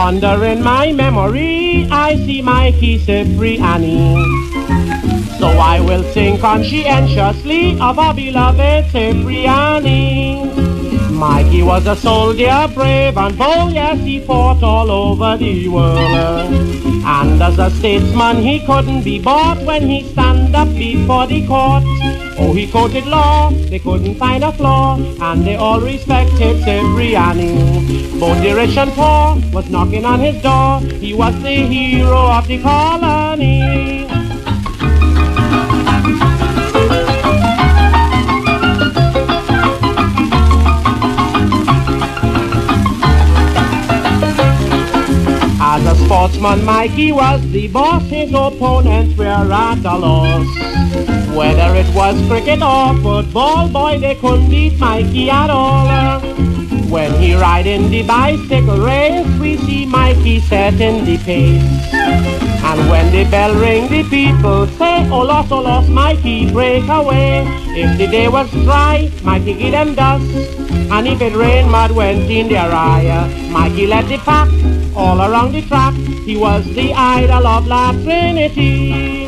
Wandering my memory, I see Mikey Cipriani. So I will sing conscientiously of our beloved Cipriani. Mikey was a soldier, brave and bold, yes, he fought all over the world. And as a statesman he couldn't be bought when he stand up before the court. Oh, he quoted law, they couldn't find a flaw, and they all respected Cipriani. Both the rich and poor was knocking on his door, he was the hero of the colony. As a sportsman, Mikey was the boss, his opponents were at a loss. Whether it was cricket or football, boy, they couldn't beat Mikey at all. When he ride in the bicycle race, we see Mikey setting the pace. And when the bell ring, the people say, oh lost, Mikey, break away. If the day was dry, Mikey give them dust. And if it rained, mud went in their eye. Mikey led the pack all around the track. He was the idol of La Trinity.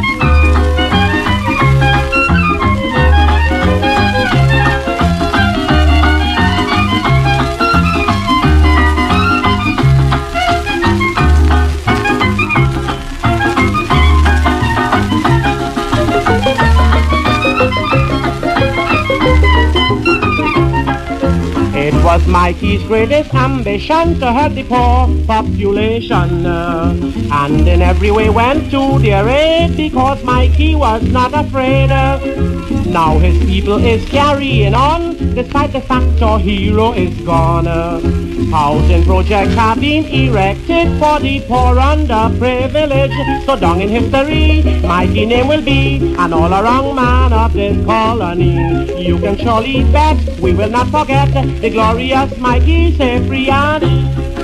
It was Mikey's greatest ambition to help the poor population, and in every way went to their aid because Mikey was not afraid. Now his people is carrying on despite the fact our hero is gone. Housing projects have been erected for the poor and the privileged. So down in history, Mikey name will be an all-around man of this colony. You can surely bet we will not forget the glorious Mikey Cipriani.